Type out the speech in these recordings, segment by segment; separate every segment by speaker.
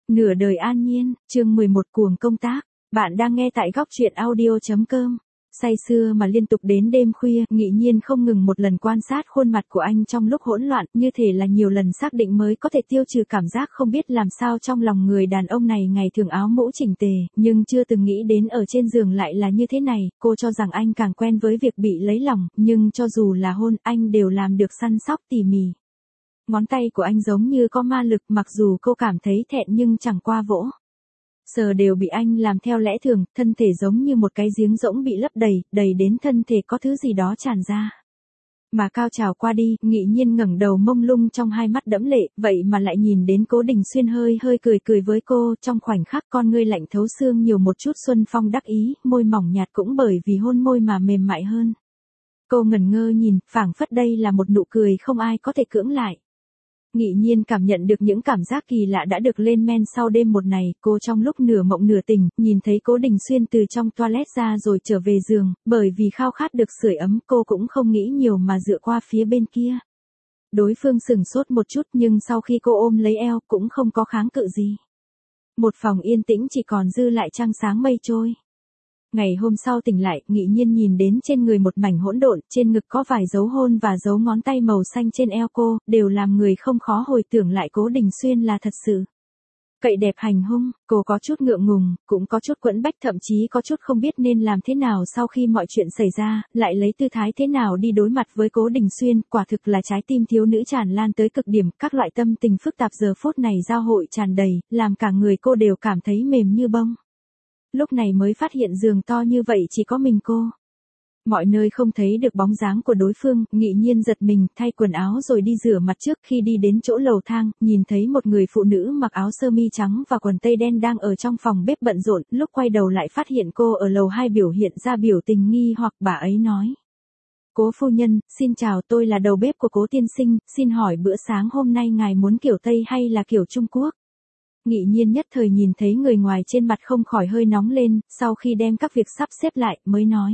Speaker 1: Nửa đời an nhiên, chương 11 cuồng công tác. Bạn đang nghe tại góc truyện audio.com. Say sưa mà liên tục đến đêm khuya, Nghị Nhiên không ngừng một lần quan sát khuôn mặt của anh trong lúc hỗn loạn, như thể là nhiều lần xác định mới có thể tiêu trừ cảm giác không biết làm sao trong lòng người đàn ông này ngày thường áo mũ chỉnh tề, nhưng chưa từng nghĩ đến ở trên giường lại là như thế này. Cô cho rằng anh càng quen với việc bị lấy lòng, nhưng cho dù là hôn, anh đều làm được săn sóc tỉ mỉ. Ngón tay của anh giống như có ma lực, mặc dù cô cảm thấy thẹn nhưng chẳng qua vỗ sờ đều bị anh làm theo lẽ thường, thân thể giống như một cái giếng rỗng bị lấp đầy, đầy đến thân thể có thứ gì đó tràn ra. Mà cao trào qua đi, Nghị Nhiên ngẩng đầu mông lung trong hai mắt đẫm lệ, vậy mà lại nhìn đến Cố Đình Xuyên hơi cười với cô, trong khoảnh khắc con ngươi lạnh thấu xương nhiều một chút xuân phong đắc ý, môi mỏng nhạt cũng bởi vì hôn môi mà mềm mại hơn. Cô ngẩn ngơ nhìn, phảng phất đây là một nụ cười không ai có thể cưỡng lại. Nghị Nhiên cảm nhận được những cảm giác kỳ lạ đã được lên men sau đêm một này, cô trong lúc nửa mộng nửa tỉnh, nhìn thấy Cố Đình Xuyên từ trong toilet ra rồi trở về giường, bởi vì khao khát được sưởi ấm, cô cũng không nghĩ nhiều mà dựa qua phía bên kia. Đối phương sửng sốt một chút nhưng sau khi cô ôm lấy eo cũng không có kháng cự gì. Một phòng yên tĩnh chỉ còn dư lại trăng sáng mây trôi. Ngày hôm sau tỉnh lại, Nghị Nhiên nhìn đến trên người một mảnh hỗn độn, trên ngực có vài dấu hôn và dấu ngón tay màu xanh trên eo cô, đều làm người không khó hồi tưởng lại Cố Đình Xuyên là thật sự cậy đẹp hành hung. Cô có chút ngượng ngùng, cũng có chút quẫn bách, thậm chí có chút không biết nên làm thế nào sau khi mọi chuyện xảy ra, lại lấy tư thái thế nào đi đối mặt với Cố Đình Xuyên. Quả thực là trái tim thiếu nữ tràn lan tới cực điểm, các loại tâm tình phức tạp giờ phút này giao hội tràn đầy, làm cả người cô đều cảm thấy mềm như bông. Lúc này mới phát hiện giường to như vậy chỉ có mình cô. Mọi nơi không thấy được bóng dáng của đối phương, Nghị Nhiên giật mình, thay quần áo rồi đi rửa mặt trước. Khi đi đến chỗ lầu thang, nhìn thấy một người phụ nữ mặc áo sơ mi trắng và quần tây đen đang ở trong phòng bếp bận rộn, lúc quay đầu lại phát hiện cô ở lầu 2 biểu hiện ra biểu tình nghi hoặc. Bà ấy nói: "Cố phu nhân, xin chào, tôi là đầu bếp của Cố tiên sinh, xin hỏi bữa sáng hôm nay ngài muốn kiểu Tây hay là kiểu Trung Quốc?" Nghị Nhiên nhất thời nhìn thấy người ngoài trên mặt không khỏi hơi nóng lên, sau khi đem các việc sắp xếp lại, mới nói: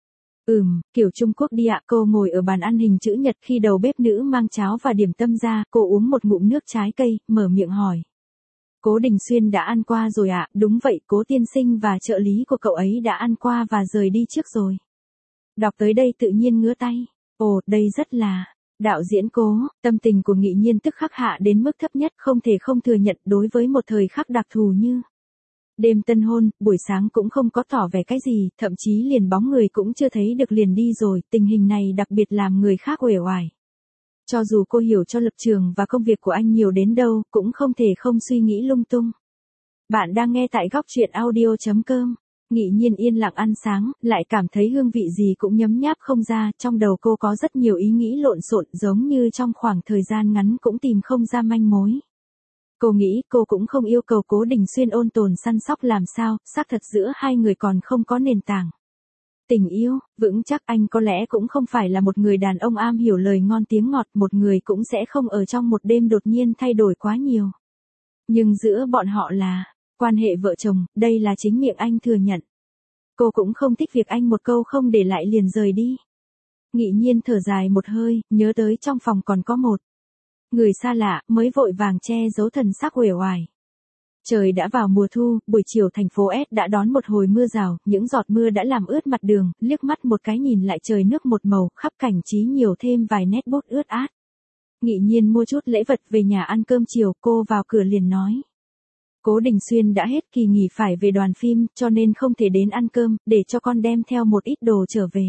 Speaker 1: Kiểu Trung Quốc đi ạ." Cô ngồi ở bàn ăn hình chữ nhật, khi đầu bếp nữ mang cháo và điểm tâm ra, cô uống một ngụm nước trái cây, mở miệng hỏi: "Cố Đình Xuyên đã ăn qua rồi ạ?" "Đúng vậy, Cố tiên sinh và trợ lý của cậu ấy đã ăn qua và rời đi trước rồi." Đọc tới đây tự nhiên ngứa tay. Ồ, đây rất là đạo diễn Cố. Tâm tình của Nghị Nhiên tức khắc hạ đến mức thấp nhất, không thể không thừa nhận đối với một thời khắc đặc thù như đêm tân hôn, buổi sáng cũng không có tỏ vẻ cái gì, thậm chí liền bóng người cũng chưa thấy được liền đi rồi, tình hình này đặc biệt làm người khác uể oải. Cho dù cô hiểu cho lập trường và công việc của anh nhiều đến đâu, cũng không thể không suy nghĩ lung tung. Bạn đang nghe tại góc truyện audio.com. Nghị Nhiên yên lặng ăn sáng, lại cảm thấy hương vị gì cũng nhấm nháp không ra, trong đầu cô có rất nhiều ý nghĩ lộn xộn, giống như trong khoảng thời gian ngắn cũng tìm không ra manh mối. Cô nghĩ cô cũng không yêu cầu Cố Đình Xuyên ôn tồn săn sóc làm sao, xác thật giữa hai người còn không có nền tảng tình yêu vững chắc. Anh có lẽ cũng không phải là một người đàn ông am hiểu lời ngon tiếng ngọt, một người cũng sẽ không ở trong một đêm đột nhiên thay đổi quá nhiều. Nhưng giữa bọn họ là quan hệ vợ chồng, đây là chính miệng anh thừa nhận. Cô cũng không thích việc anh một câu không để lại liền rời đi. Nghị Nhiên thở dài một hơi, nhớ tới trong phòng còn có một người xa lạ, mới vội vàng che giấu thần sắc uể oải. Trời đã vào mùa thu, buổi chiều thành phố S đã đón một hồi mưa rào, những giọt mưa đã làm ướt mặt đường, liếc mắt một cái nhìn lại trời nước một màu, khắp cảnh trí nhiều thêm vài nét bút ướt át. Nghị Nhiên mua chút lễ vật về nhà ăn cơm chiều, cô vào cửa liền nói: "Cố Đình Xuyên đã hết kỳ nghỉ phải về đoàn phim, cho nên không thể đến ăn cơm, để cho con đem theo một ít đồ trở về."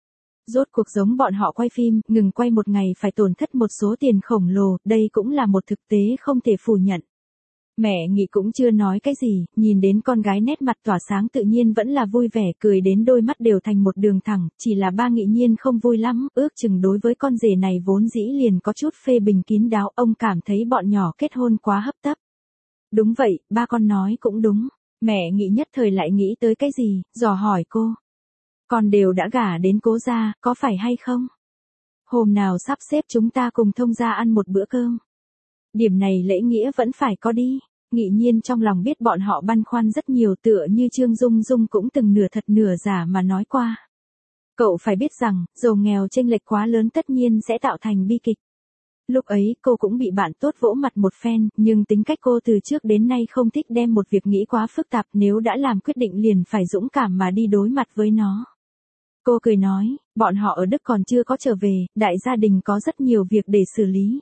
Speaker 1: Rốt cuộc giống bọn họ quay phim, ngừng quay một ngày phải tổn thất một số tiền khổng lồ, đây cũng là một thực tế không thể phủ nhận. Mẹ Nghị cũng chưa nói cái gì, nhìn đến con gái nét mặt tỏa sáng tự nhiên vẫn là vui vẻ, cười đến đôi mắt đều thành một đường thẳng, chỉ là ba Nghị Nhiên không vui lắm, ước chừng đối với con rể này vốn dĩ liền có chút phê bình kín đáo, ông cảm thấy bọn nhỏ kết hôn quá hấp tấp. Đúng vậy, ba con nói cũng đúng. Mẹ Nghị nhất thời lại nghĩ tới cái gì, dò hỏi cô: "Con đều đã gả đến Cố gia, có phải hay không? Hôm nào sắp xếp chúng ta cùng thông gia ăn một bữa cơm. Điểm này lễ nghĩa vẫn phải có đi." Nghị Nhiên trong lòng biết bọn họ băn khoăn rất nhiều, tựa như Trương Dung Dung cũng từng nửa thật nửa giả mà nói qua. Cậu phải biết rằng, giàu nghèo chênh lệch quá lớn tất nhiên sẽ tạo thành bi kịch. Lúc ấy cô cũng bị bạn tốt vỗ mặt một phen, nhưng tính cách cô từ trước đến nay không thích đem một việc nghĩ quá phức tạp, nếu đã làm quyết định liền phải dũng cảm mà đi đối mặt với nó. Cô cười nói, bọn họ ở Đức còn chưa có trở về, đại gia đình có rất nhiều việc để xử lý.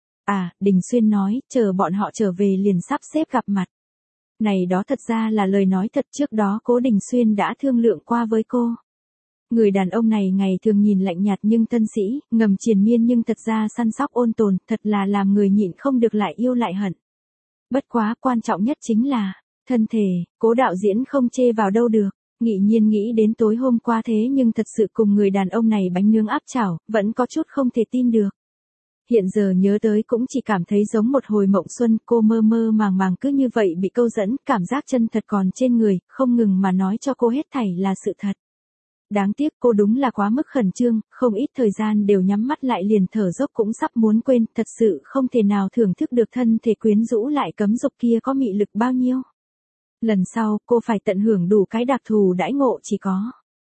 Speaker 1: À, Đình Xuyên nói, chờ bọn họ trở về liền sắp xếp gặp mặt. Này đó thật ra là lời nói thật, trước đó Cố Đình Xuyên đã thương lượng qua với cô. Người đàn ông này ngày thường nhìn lạnh nhạt nhưng thân sĩ, ngầm triền miên nhưng thật ra săn sóc ôn tồn, thật là làm người nhịn không được lại yêu lại hận. Bất quá quan trọng nhất chính là, thân thể, Cố đạo diễn không chê vào đâu được. Nghị nhiên nghĩ đến tối hôm qua thế nhưng thật sự cùng người đàn ông này bánh nướng áp chảo, vẫn có chút không thể tin được. Hiện giờ nhớ tới cũng chỉ cảm thấy giống một hồi mộng xuân, cô mơ mơ màng màng cứ như vậy bị câu dẫn, cảm giác chân thật còn trên người, không ngừng mà nói cho cô hết thảy là sự thật. Đáng tiếc cô đúng là quá mức khẩn trương, không ít thời gian đều nhắm mắt lại liền thở dốc cũng sắp muốn quên, thật sự không thể nào thưởng thức được thân thể quyến rũ lại cấm dục kia có mị lực bao nhiêu. Lần sau, cô phải tận hưởng đủ cái đặc thù đãi ngộ chỉ có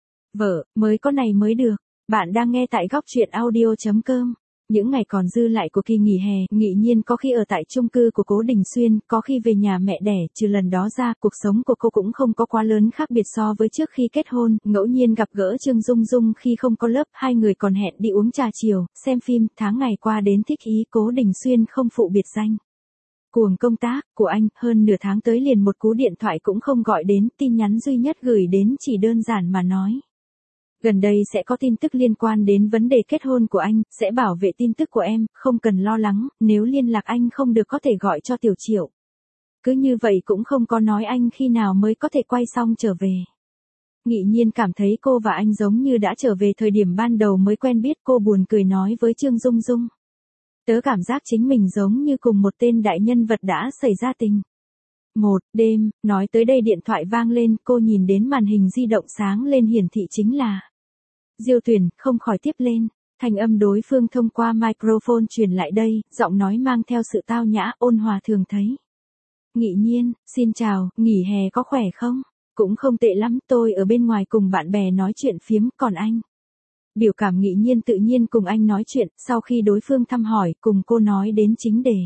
Speaker 1: vợ, mới có này mới được. Bạn đang nghe tại góc truyện audio.com. Những ngày còn dư lại của kỳ nghỉ hè, Nghị Nhiên có khi ở tại chung cư của Cố Đình Xuyên, có khi về nhà mẹ đẻ, trừ lần đó ra, cuộc sống của cô cũng không có quá lớn khác biệt so với trước khi kết hôn, ngẫu nhiên gặp gỡ Trương Dung Dung khi không có lớp, hai người còn hẹn đi uống trà chiều, xem phim, tháng ngày qua đến thích ý, Cố Đình Xuyên không phụ biệt danh. Cuồng công tác của anh, hơn nửa tháng tới liền một cú điện thoại cũng không gọi đến, tin nhắn duy nhất gửi đến chỉ đơn giản mà nói. Gần đây sẽ có tin tức liên quan đến vấn đề kết hôn của anh, sẽ bảo vệ tin tức của em, không cần lo lắng, nếu liên lạc anh không được có thể gọi cho Tiểu Triệu. Cứ như vậy cũng không có nói anh khi nào mới có thể quay xong trở về. Nghị Nhiên cảm thấy cô và anh giống như đã trở về thời điểm ban đầu mới quen biết, cô buồn cười nói với Trương Dung Dung. Tớ cảm giác chính mình giống như cùng một tên đại nhân vật đã xảy ra tình. Một đêm, nói tới đây điện thoại vang lên, cô nhìn đến màn hình di động sáng lên hiển thị chính là Diêu Tuyền, không khỏi tiếp lên. Thanh âm đối phương thông qua microphone truyền lại đây, giọng nói mang theo sự tao nhã, ôn hòa thường thấy. Nghị Nhiên, xin chào, nghỉ hè có khỏe không? Cũng không tệ lắm, tôi ở bên ngoài cùng bạn bè nói chuyện phiếm, còn anh? Biểu cảm Nghị Nhiên tự nhiên cùng anh nói chuyện, sau khi đối phương thăm hỏi, cùng cô nói đến chính đề.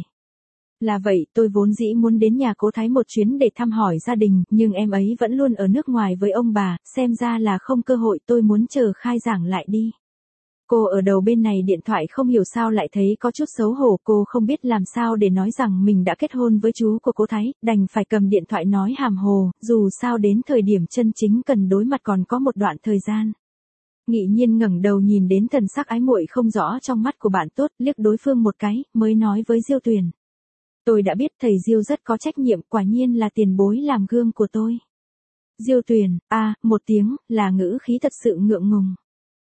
Speaker 1: Là vậy, tôi vốn dĩ muốn đến nhà Cố Thái một chuyến để thăm hỏi gia đình, nhưng em ấy vẫn luôn ở nước ngoài với ông bà, xem ra là không cơ hội, tôi muốn chờ khai giảng lại đi. Cô ở đầu bên này điện thoại không hiểu sao lại thấy có chút xấu hổ, cô không biết làm sao để nói rằng mình đã kết hôn với chú của Cố Thái, đành phải cầm điện thoại nói hàm hồ, dù sao đến thời điểm chân chính cần đối mặt còn có một đoạn thời gian. Nghị Nhiên ngẩng đầu nhìn đến thần sắc ái muội không rõ trong mắt của bạn tốt, liếc đối phương một cái, mới nói với Diêu Tuyền. Tôi đã biết thầy Diêu rất có trách nhiệm, quả nhiên là tiền bối làm gương của tôi. Diêu Tuyền, một tiếng, là ngữ khí thật sự ngượng ngùng.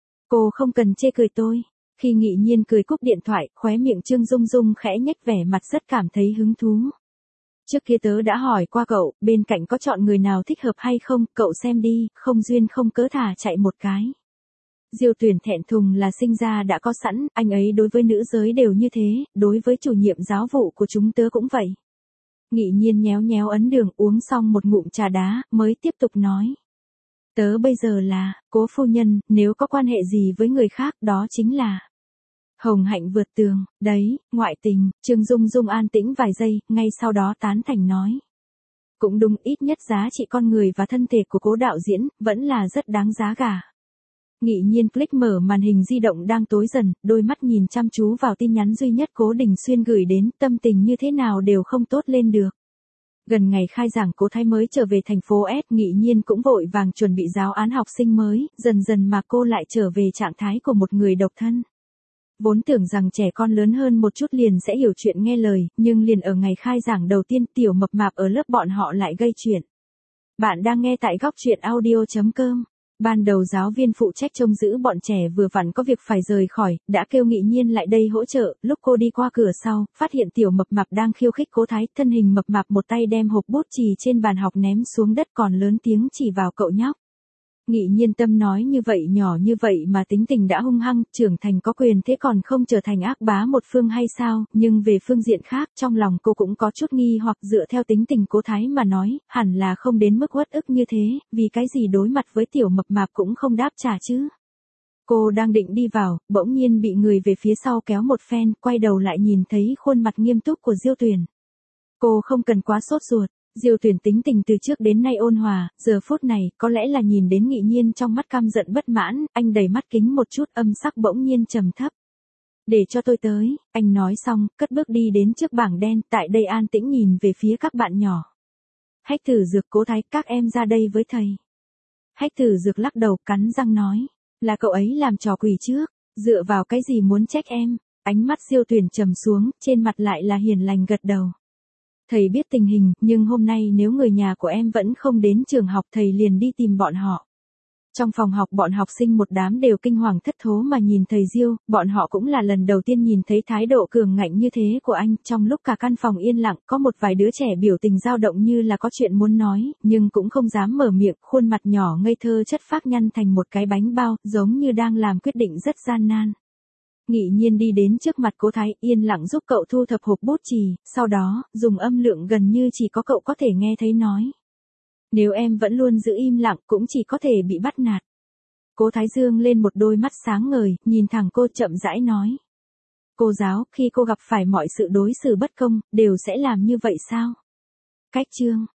Speaker 1: Cô không cần chê cười tôi. Khi Nghị Nhiên cười cúp điện thoại, khóe miệng Trương Dung Dung khẽ nhếch vẻ mặt rất cảm thấy hứng thú. Trước kia tớ đã hỏi qua cậu, bên cạnh có chọn người nào thích hợp hay không, cậu xem đi, không duyên không cớ thả chạy một cái. Diêu Tuyền thẹn thùng là sinh ra đã có sẵn, anh ấy đối với nữ giới đều như thế, đối với chủ nhiệm giáo vụ của chúng tớ cũng vậy. Nghị Nhiên nhéo nhéo ấn đường, uống xong một ngụm trà đá, mới tiếp tục nói. Tớ bây giờ là, Cố phu nhân, nếu có quan hệ gì với người khác đó chính là hồng hạnh vượt tường, đấy, ngoại tình. Trương Dung Dung an tĩnh vài giây, ngay sau đó tán thành nói. Cũng đúng, ít nhất giá trị con người và thân thể của Cố đạo diễn, vẫn là rất đáng giá cả. Nghị Nhiên click mở màn hình di động đang tối dần, đôi mắt nhìn chăm chú vào tin nhắn duy nhất Cố Đình Xuyên gửi đến, tâm tình như thế nào đều không tốt lên được. Gần ngày khai giảng Cố Thái mới trở về thành phố S, Nghị Nhiên cũng vội vàng chuẩn bị giáo án học sinh mới, dần dần mà cô lại trở về trạng thái của một người độc thân. Vốn tưởng rằng trẻ con lớn hơn một chút liền sẽ hiểu chuyện nghe lời, nhưng liền ở ngày khai giảng đầu tiên tiểu mập mạp ở lớp bọn họ lại gây chuyện. Bạn đang nghe tại góc truyện audio.com. Ban đầu giáo viên phụ trách trông giữ bọn trẻ vừa vặn có việc phải rời khỏi, đã kêu Nghị Nhiên lại đây hỗ trợ, lúc cô đi qua cửa sau, phát hiện tiểu mập mạp đang khiêu khích Cố Thái, thân hình mập mạp một tay đem hộp bút chì trên bàn học ném xuống đất còn lớn tiếng chỉ vào cậu nhóc. Nghị Nhiên tâm nói như vậy nhỏ như vậy mà tính tình đã hung hăng, trưởng thành có quyền thế còn không trở thành ác bá một phương hay sao, nhưng về phương diện khác trong lòng cô cũng có chút nghi hoặc dựa theo tính tình Cố Thái mà nói, hẳn là không đến mức uất ức như thế, vì cái gì đối mặt với tiểu mập mạp cũng không đáp trả chứ. Cô đang định đi vào, bỗng nhiên bị người về phía sau kéo một phen, quay đầu lại nhìn thấy khuôn mặt nghiêm túc của Diêu Tuyền. Cô không cần quá sốt ruột, Diêu Tuyền tính tình từ trước đến nay ôn hòa, giờ phút này, có lẽ là nhìn đến Nghị Nhiên trong mắt căm giận bất mãn, anh đẩy mắt kính một chút, âm sắc bỗng nhiên trầm thấp. Để cho tôi tới, anh nói xong, cất bước đi đến trước bảng đen, tại đây an tĩnh nhìn về phía các bạn nhỏ. Hách Tử Dược, Cố Thái, các em ra đây với thầy. Hách Tử Dược lắc đầu, cắn răng nói, là cậu ấy làm trò quỷ trước, dựa vào cái gì muốn trách em. Ánh mắt Diêu Tuyền trầm xuống, trên mặt lại là hiền lành gật đầu. Thầy biết tình hình, nhưng hôm nay nếu người nhà của em vẫn không đến trường học, thầy liền đi tìm bọn họ. Trong phòng học bọn học sinh một đám đều kinh hoàng thất thố mà nhìn thầy Diêu, bọn họ cũng là lần đầu tiên nhìn thấy thái độ cường ngạnh như thế của anh. Trong lúc cả căn phòng yên lặng, có một vài đứa trẻ biểu tình dao động như là có chuyện muốn nói, nhưng cũng không dám mở miệng, khuôn mặt nhỏ ngây thơ chất phác nhăn thành một cái bánh bao, giống như đang làm quyết định rất gian nan. Nghị Nhiên đi đến trước mặt Cố Thái, yên lặng giúp cậu thu thập hộp bút chì, sau đó, dùng âm lượng gần như chỉ có cậu có thể nghe thấy nói. Nếu em vẫn luôn giữ im lặng cũng chỉ có thể bị bắt nạt. Cố Thái dương lên một đôi mắt sáng ngời, nhìn thẳng cô chậm rãi nói. Cô giáo, khi cô gặp phải mọi sự đối xử bất công, đều sẽ làm như vậy sao? Cách chương